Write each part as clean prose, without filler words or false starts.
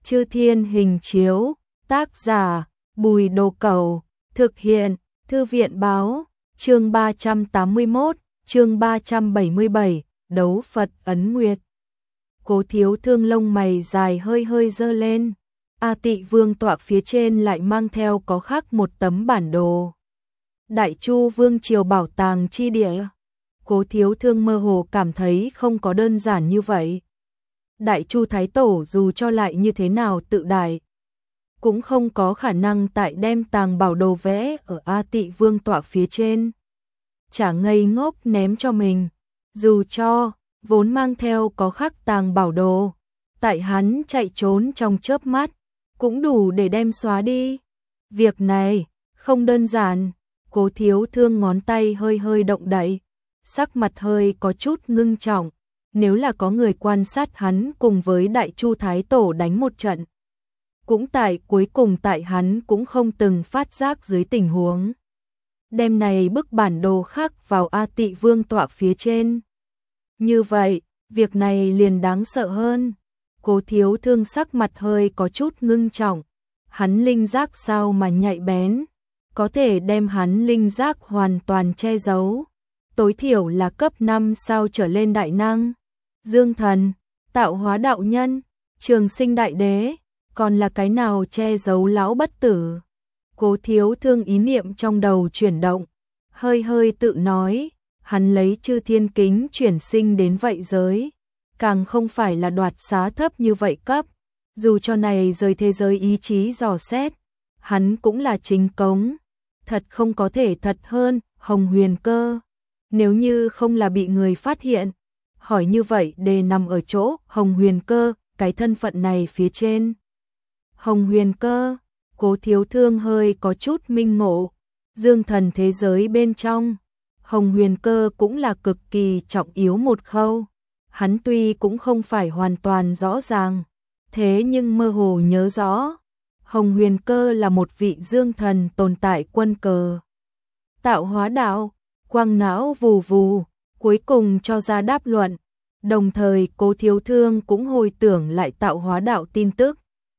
Chư Thiên Hình Chiếu, tác giả, Bùi Đồ Cẩu, thực hiện, Thư viện báo, chương 381, chương 377, đấu Phật ấn nguyệt. Cố Thiếu Thương lông mày dài hơi hơi giơ lên, A Tị Vương tọa phía trên lại mang theo có khắc một tấm bản đồ. Đại Chu Vương triều bảo tàng chi địa. Cố Thiếu Thương mơ hồ cảm thấy không có đơn giản như vậy. Đại Chu Thái Tổ dù cho lại như thế nào tự đại, cũng không có khả năng tại đem tàng bảo đồ vẽ ở A Tị Vương tọa phía trên. Chả ngây ngốc ném cho mình, dù cho vốn mang theo có khắc tàng bảo đồ, tại hắn chạy trốn trong chớp mắt, cũng đủ để đem xóa đi. Việc này không đơn giản. Cố Thiếu Thương ngón tay hơi hơi động đậy, sắc mặt hơi có chút ngưng trọng. Nếu là có người quan sát hắn cùng với Đại Chu Thái Tổ đánh một trận, cũng tại cuối cùng tại hắn cũng không từng phát giác dưới tình huống đem này bức bản đồ khắc vào A Tị Vương tọa phía trên. Như vậy, việc này liền đáng sợ hơn. Cố Thiếu Thương sắc mặt hơi có chút ngưng trọng. Hắn linh giác sao mà nhạy bén, có thể đem hắn linh giác hoàn toàn che giấu. Tối thiểu là cấp 5 sao trở lên đại năng. Dương Thần, Tạo Hóa Đạo Nhân, Trường Sinh Đại Đế, còn là cái nào che giấu lão bất tử. Cố Thiếu Thương ý niệm trong đầu chuyển động, hơi hơi tự nói, hắn lấy Chư Thiên Kính chuyển sinh đến vậy giới, càng không phải là đoạt xá thấp như vậy cấp, dù cho này rời thế giới ý chí dò xét, hắn cũng là chính cống, thật không có thể thật hơn. Hồng Huyền Cơ, nếu như không là bị người phát hiện, hỏi như vậy đề nằm ở chỗ Hồng Huyền Cơ, cái thân phận này phía trên. Hồng Huyền Cơ, Cố Thiếu Thương hơi có chút minh ngộ, Dương Thần thế giới bên trong, Hồng Huyền Cơ cũng là cực kỳ trọng yếu một khâu. Hắn tuy cũng không phải hoàn toàn rõ ràng, thế nhưng mơ hồ nhớ rõ, Hồng Huyền Cơ là một vị Dương Thần tồn tại quân cờ. Tạo Hóa Đạo, quang não vù vù, cuối cùng cho ra đáp luận, đồng thời Cố Thiếu Thương cũng hồi tưởng lại Tạo Hóa Đạo tin tức.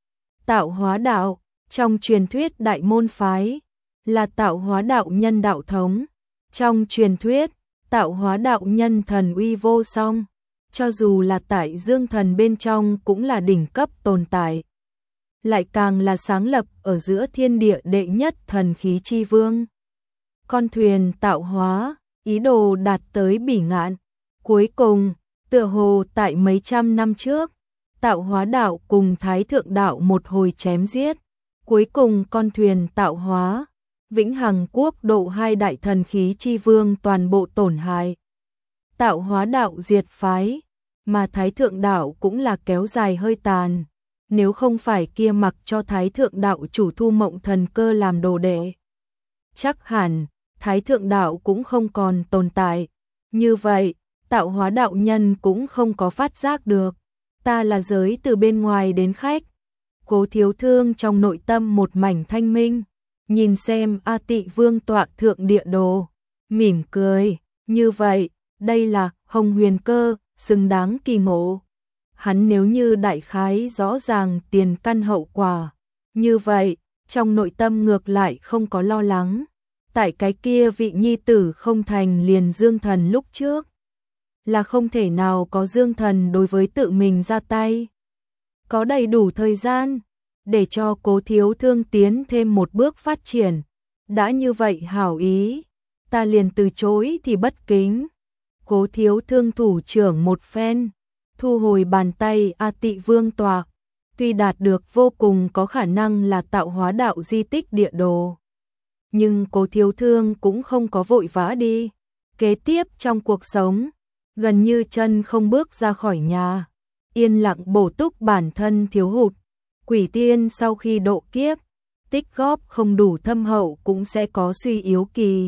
Tạo Hóa Đạo, trong truyền thuyết đại môn phái, là Tạo Hóa Đạo Nhân đạo thống. Trong truyền thuyết, Tạo Hóa Đạo Nhân thần uy vô song, cho dù là tại Dương Thần bên trong cũng là đỉnh cấp tồn tại. Lại càng là sáng lập ở giữa thiên địa đệ nhất thần khí chi vương. Con thuyền tạo hóa, ý đồ đạt tới bỉ ngạn. Cuối cùng, tựa hồ tại mấy trăm năm trước, Tạo Hóa Đạo cùng Thái Thượng Đạo một hồi chém giết. Cuối cùng con thuyền tạo hóa, Vĩnh Hằng Quốc độ hai đại thần khí chi vương toàn bộ tổn hại. Tạo Hóa Đạo diệt phái, mà Thái Thượng Đạo cũng là kéo dài hơi tàn. Nếu không phải kia mặc cho Thái Thượng Đạo chủ Thu Mộng Thần Cơ làm đồ đệ, chắc hẳn Thái Thượng Đạo cũng không còn tồn tại. Như vậy, Tạo Hóa Đạo Nhân cũng không có phát giác được. Ta là giới từ bên ngoài đến khách. Cố Thiếu Thương trong nội tâm một mảnh thanh minh, nhìn xem A Tị Vương tọa thượng địa đồ, mỉm cười. Như vậy, đây là Hồng Huyền Cơ, xứng đáng kỳ ngộ. Hắn nếu như đại khái rõ ràng tiền căn hậu quả, như vậy, trong nội tâm ngược lại không có lo lắng. Tại cái kia vị nhi tử không thành liền Dương Thần lúc trước, là không thể nào có Dương Thần đối với tự mình ra tay. Có đầy đủ thời gian để cho Cố Thiếu Thương tiến thêm một bước phát triển. Đã như vậy hảo ý, ta liền từ chối thì bất kính. Cố Thiếu Thương thủ trưởng một phen, thu hồi bàn tay A Tị Vương tọa, tuy đạt được vô cùng có khả năng là Tạo Hóa Đạo di tích địa đồ. Nhưng Cố Thiếu Thương cũng không có vội vã đi. Kế tiếp trong cuộc sống, gần như chân không bước ra khỏi nhà, yên lặng bổ túc bản thân thiếu hụt. Quỷ tiên sau khi độ kiếp, tích góp không đủ thâm hậu cũng sẽ có suy yếu kỳ.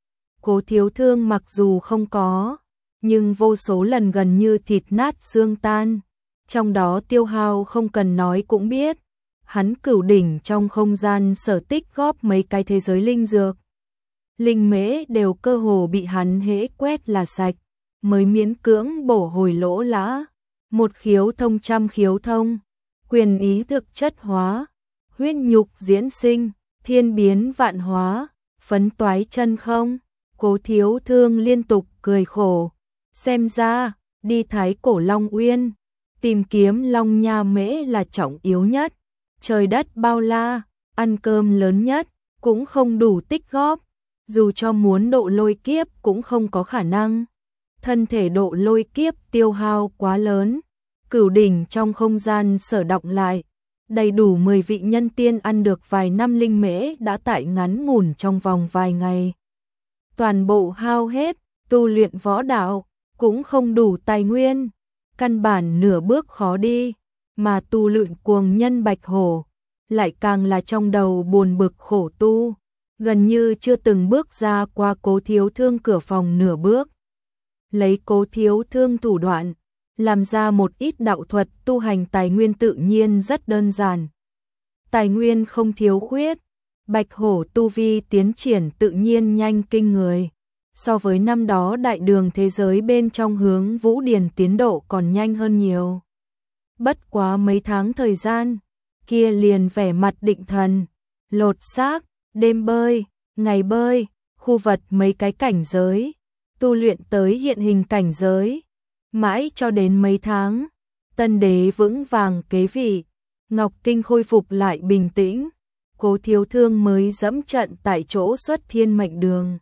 Cố Thiếu Thương mặc dù không có, nhưng vô số lần gần như thịt nát xương tan. Trong đó tiêu hao không cần nói cũng biết. Hắn cửu đỉnh trong không gian sở tích góp mấy cái thế giới linh dược, linh mễ đều cơ hồ bị hắn hễ quét là sạch, mới miễn cưỡng bổ hồi lỗ lã. Một khiếu thông trăm khiếu thông, quyền ý thực chất hóa, huyết nhục diễn sinh, thiên biến vạn hóa, phấn toái chân không. Cố Thiếu Thương liên tục cười khổ, xem ra, đi Thái Cổ Long Uyên, tìm kiếm Long Nha Mễ là trọng yếu nhất, trời đất bao la, ăn cơm lớn nhất, cũng không đủ tích góp, dù cho muốn độ lôi kiếp cũng không có khả năng. Thân thể độ lôi kiếp tiêu hao quá lớn, cửu đỉnh trong không gian sở động lại, đầy đủ 10 vị nhân tiên ăn được vài năm linh mễ đã tại ngắn ngủn trong vòng vài ngày. Toàn bộ hao hết, tu luyện võ đạo, cũng không đủ tài nguyên, căn bản nửa bước khó đi, mà tu luyện cuồng nhân bạch hổ, lại càng là trong đầu buồn bực khổ tu, gần như chưa từng bước ra qua Cố Thiếu Thương cửa phòng nửa bước. Lấy Cố Thiếu Thương thủ đoạn, làm ra một ít đạo thuật tu hành tài nguyên tự nhiên rất đơn giản. Tài nguyên không thiếu khuyết, bạch hổ tu vi tiến triển tự nhiên nhanh kinh người. So với năm đó đại đường thế giới bên trong hướng Vũ Điền tiến độ còn nhanh hơn nhiều. Bất quá mấy tháng thời gian, kia liền vẻ mặt định thần, lột xác, đêm bơi, ngày bơi, khu vật mấy cái cảnh giới, tu luyện tới hiện hình cảnh giới. Mãi cho đến mấy tháng, tân đế vững vàng kế vị, Ngọc Kinh khôi phục lại bình tĩnh, Cố Thiếu Thương mới dẫm trận tại chỗ xuất Thiên Mệnh Đường.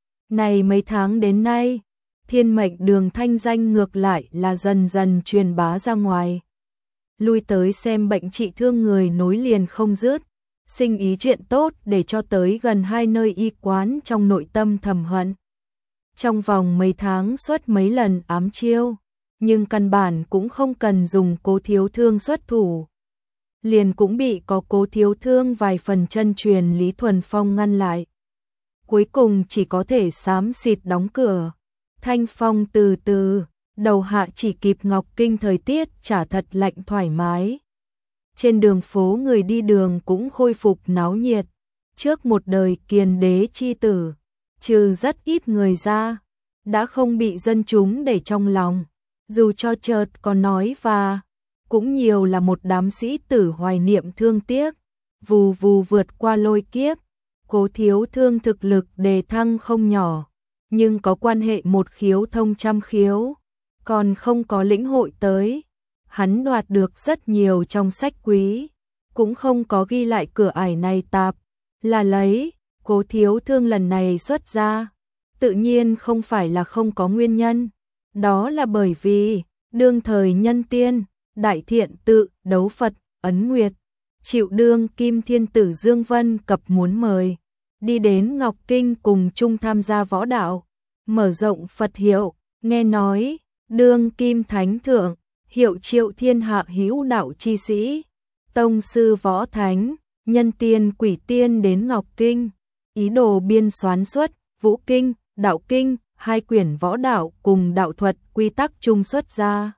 Này mấy tháng đến nay, Thiên Mệnh Đường thanh danh ngược lại là dần dần truyền bá ra ngoài. Lui tới xem bệnh trị thương người nối liền không dứt, sinh ý chuyện tốt để cho tới gần 2 nơi y quán trong nội tâm thầm hận. Trong vòng mấy tháng xuất mấy lần ám chiêu, nhưng căn bản cũng không cần dùng Cố Thiếu Thương xuất thủ. Liền cũng bị có Cố Thiếu Thương vài phần chân truyền Lý Thuần Phong ngăn lại. Cuối cùng chỉ có thể xám xịt đóng cửa. Thanh phong từ từ, đầu hạ chỉ kịp Ngọc Kinh thời tiết chả thật lạnh thoải mái. Trên đường phố người đi đường cũng khôi phục náo nhiệt. Trước một đời Kiền đế chi tử, trừ rất ít người ra, đã không bị dân chúng để trong lòng. Dù cho chợt có nói và cũng nhiều là một đám sĩ tử hoài niệm thương tiếc, vù vù vượt qua lôi kiếp. Cố Thiếu Thương thực lực đề thăng không nhỏ, nhưng có quan hệ một khiếu thông trăm khiếu, còn không có lĩnh hội tới. Hắn đoạt được rất nhiều trong sách quý, cũng không có ghi lại cửa ải này tạp, là lấy. Cố Thiếu Thương lần này xuất ra, tự nhiên không phải là không có nguyên nhân, đó là bởi vì đương thời nhân tiên, đại thiện tự, đấu Phật, ấn nguyệt, chịu đương kim thiên tử Dương Vân Cập muốn mời, đi đến Ngọc Kinh cùng chung tham gia võ đạo, mở rộng Phật hiệu, nghe nói, đương kim thánh thượng, hiệu triệu thiên hạ hữu đạo chi sĩ, tông sư võ thánh, nhân tiên quỷ tiên đến Ngọc Kinh, ý đồ biên soán xuất, Vũ Kinh, Đạo Kinh, 2 quyển võ đạo cùng đạo thuật quy tắc chung xuất ra.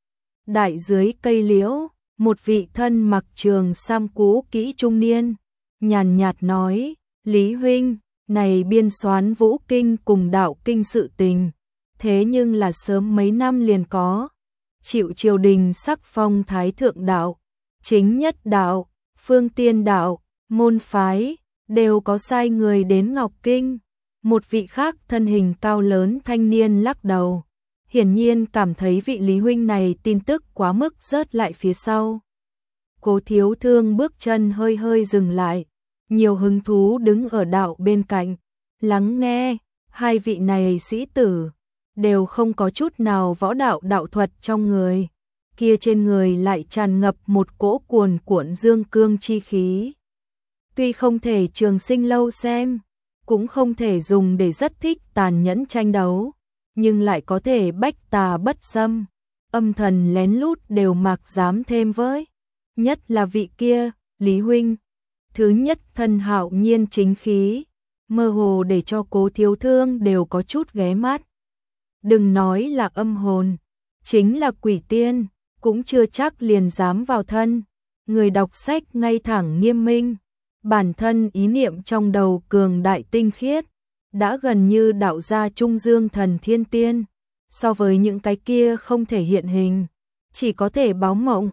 Đại dưới cây liễu, một vị thân mặc trường sam cũ kỹ trung niên, nhàn nhạt nói, Lý huynh, này biên soán Vũ Kinh cùng Đạo Kinh sự tình, thế nhưng là sớm mấy năm liền có, chịu triều đình sắc phong thái thượng đạo, chính nhất đạo, phương tiên đạo, môn phái, đều có sai người đến Ngọc Kinh. Một vị khác thân hình cao lớn thanh niên lắc đầu, hiển nhiên cảm thấy vị Lý huynh này tin tức quá mức rớt lại phía sau. Cố Thiếu Thương bước chân hơi hơi dừng lại, nhiều hứng thú đứng ở đạo bên cạnh, lắng nghe. 2 vị này sĩ tử đều không có chút nào võ đạo đạo thuật trong người, kia trên người lại tràn ngập một cỗ cuồn cuộn dương cương chi khí. Tuy không thể trường sinh lâu xem, cũng không thể dùng để rất thích tàn nhẫn tranh đấu, nhưng lại có thể bách tà bất xâm, âm thần lén lút đều mặc dám thêm với. Nhất là vị kia, Lý huynh, thứ nhất thân hạo nhiên chính khí, mơ hồ để cho Cố Thiếu Thương đều có chút ghé mắt. Đừng nói là âm hồn, chính là quỷ tiên, cũng chưa chắc liền dám vào thân. Người đọc sách ngay thẳng nghiêm minh, bản thân ý niệm trong đầu cường đại tinh khiết, đã gần như đạo gia trung dương thần thiên tiên, so với những cái kia không thể hiện hình, chỉ có thể báo mộng,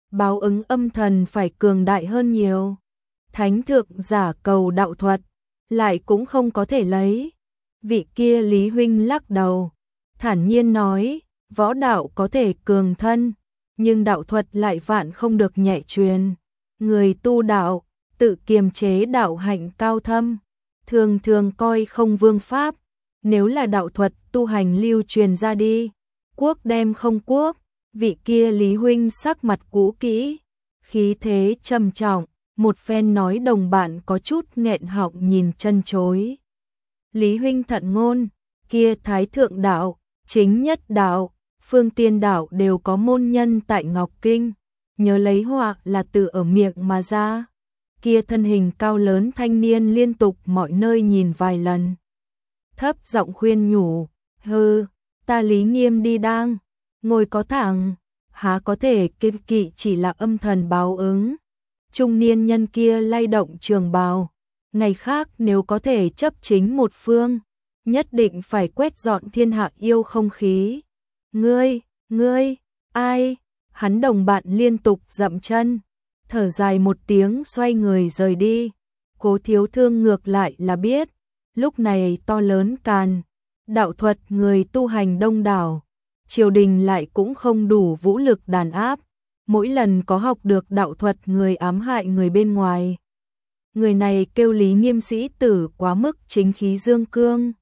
báo ứng âm thần phải cường đại hơn nhiều. Thánh thượng giả cầu đạo thuật, lại cũng không có thể lấy. Vị kia Lý huynh lắc đầu, thản nhiên nói, võ đạo có thể cường thân, nhưng đạo thuật lại vạn không được nhẹ truyền. Người tu đạo, tự kiềm chế đạo hạnh cao thâm, thường thường coi không vương pháp. Nếu là đạo thuật tu hành lưu truyền ra đi, quốc đem không quốc. Vị kia Lý huynh sắc mặt cũ kỹ, khí thế trầm trọng, một phen nói đồng bạn có chút nghẹn họng nhìn chân chối. Lý huynh thận ngôn, kia Thái thượng đạo, chính nhất đạo, Phương Tiên đạo đều có môn nhân tại Ngọc Kinh, nhớ lấy họa là từ ở miệng mà ra. Kia thân hình cao lớn thanh niên liên tục mọi nơi nhìn vài lần, thấp giọng khuyên nhủ, hừ, ta Lý Nghiêm đi đang, ngồi có thẳng, há có thể kiên kỵ chỉ là âm thần báo ứng. Trung niên nhân kia lay động trường bào, ngày khác nếu có thể chấp chính một phương, nhất định phải quét dọn thiên hạ yêu không khí. Ngươi, ai? Hắn đồng bạn liên tục dậm chân, thở dài một tiếng xoay người rời đi. Cố Thiếu Thương ngược lại là biết, lúc này to lớn càn, đạo thuật người tu hành đông đảo, triều đình lại cũng không đủ vũ lực đàn áp. Mỗi lần có học được đạo thuật người ám hại người bên ngoài. Người này kêu Lý Nghiêm sĩ tử quá mức chính khí dương cương.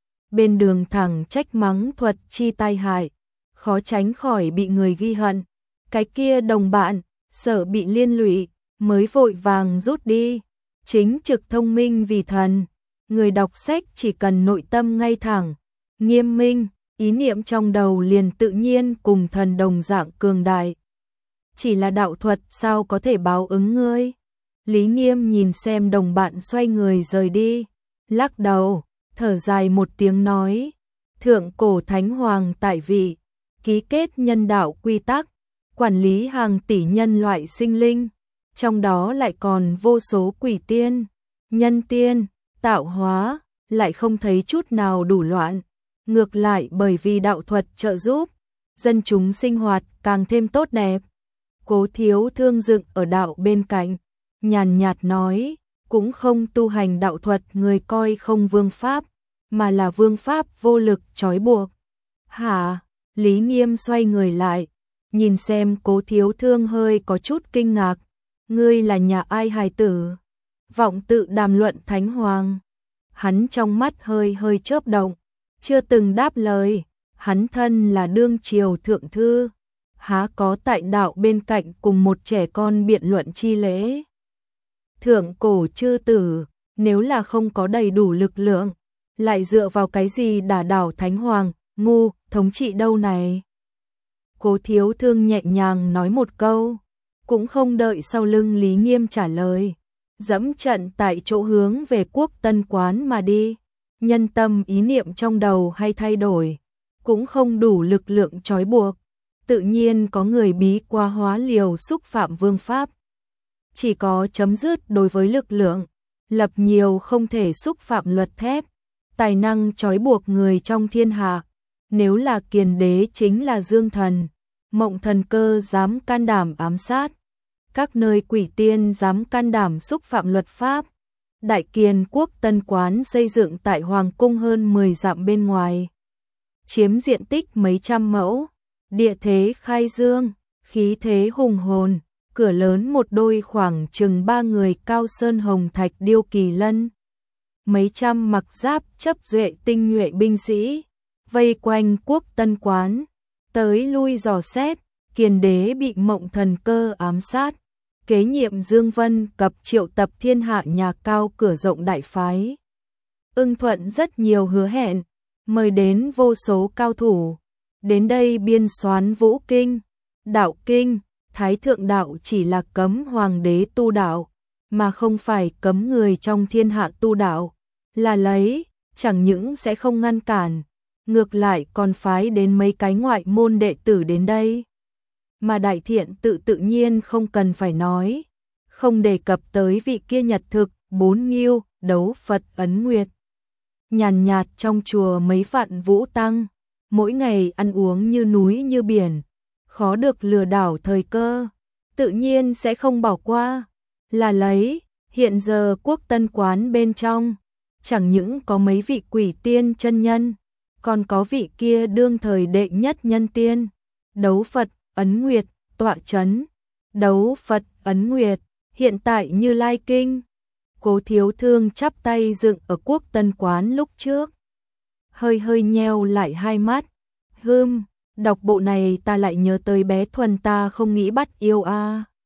Bên đường thẳng trách mắng thuật chi tai hại, khó tránh khỏi bị người ghi hận. Cái kia đồng bạn, sợ bị liên lụy, mới vội vàng rút đi. Chính trực thông minh vì thần, người đọc sách chỉ cần nội tâm ngay thẳng, nghiêm minh, ý niệm trong đầu liền tự nhiên cùng thần đồng dạng cường đại. Chỉ là đạo thuật sao có thể báo ứng ngươi? Lý Nghiêm nhìn xem đồng bạn xoay người rời đi, lắc đầu, thở dài một tiếng nói, thượng cổ thánh hoàng tại vị, ký kết nhân đạo quy tắc, quản lý hàng tỷ nhân loại sinh linh, trong đó lại còn vô số quỷ tiên, nhân tiên, tạo hóa, lại không thấy chút nào đủ loạn. Ngược lại bởi vì đạo thuật trợ giúp, dân chúng sinh hoạt càng thêm tốt đẹp. Cố Thiếu Thương dựng ở đạo bên cạnh, nhàn nhạt nói, cũng không tu hành đạo thuật người coi không vương pháp, mà là vương pháp vô lực trói buộc. Hả? Lý Nghiêm xoay người lại, nhìn xem Cố Thiếu Thương hơi có chút kinh ngạc, ngươi là nhà ai hài tử? Vọng tự đàm luận thánh hoàng. Hắn trong mắt hơi chớp động, chưa từng đáp lời, hắn thân là đương triều thượng thư, há có tại đạo bên cạnh cùng một trẻ con biện luận chi lễ. Thượng cổ chư tử, nếu là không có đầy đủ lực lượng, lại dựa vào cái gì đả đảo thánh hoàng, ngu, thống trị đâu này? Cố Thiếu Thương nhẹ nhàng nói một câu, cũng không đợi sau lưng Lý Nghiêm trả lời, dẫm trận tại chỗ hướng về Quốc Tân Quán mà đi. Nhân tâm ý niệm trong đầu hay thay đổi, cũng không đủ lực lượng trói buộc, tự nhiên có người bí qua hóa liều xúc phạm vương pháp. Chỉ có chấm dứt đối với lực lượng, lập nhiều không thể xúc phạm luật thép, tài năng trói buộc người trong thiên hạ. Nếu là Kiền Đế chính là Dương Thần, Mộng Thần Cơ dám can đảm ám sát, các nơi quỷ tiên dám can đảm xúc phạm luật pháp. Đại Kiền Quốc Tân Quán xây dựng tại Hoàng Cung hơn 10 dặm bên ngoài, chiếm diện tích mấy trăm mẫu, địa thế khai dương, khí thế hùng hồn, cửa lớn một đôi khoảng chừng 3 người cao sơn hồng thạch điêu kỳ lân. Mấy trăm mặc giáp chấp duệ tinh nhuệ binh sĩ, vây quanh Quốc Tân Quán, tới lui dò xét. Kiền Đế bị Mộng Thần Cơ ám sát, kế nhiệm Dương Vân cập triệu tập thiên hạ nhà cao cửa rộng đại phái. Ưng thuận rất nhiều hứa hẹn, mời đến vô số cao thủ, đến đây biên soán vũ kinh, đạo kinh. Thái thượng đạo chỉ là cấm hoàng đế tu đạo, mà không phải cấm người trong thiên hạ tu đạo, là lấy, chẳng những sẽ không ngăn cản, ngược lại còn phái đến mấy cái ngoại môn đệ tử đến đây. Mà Đại Thiện tự nhiên không cần phải nói, không đề cập tới vị kia nhật thực, 4 nghiêu, đấu Phật ấn nguyệt. Nhàn nhạt trong chùa mấy vạn vũ tăng, mỗi ngày ăn uống như núi như biển, khó được lừa đảo thời cơ. tự nhiên sẽ không bỏ qua. Là lấy, hiện giờ Quốc Tân quán bên trong, chẳng những có mấy vị quỷ tiên chân nhân, còn có vị kia đương thời đệ nhất nhân tiên, Đấu Phật Ấn Nguyệt tọa chấn. Đấu Phật Ấn Nguyệt, hiện tại Như Lai Kinh. Cố Thiếu Thương chắp tay dựng ở Quốc Tân quán lúc trước, hơi hơi nheo lại hai mắt. Đọc bộ này ta lại nhớ tới bé Thuần ta không nghĩ bắt yêu a.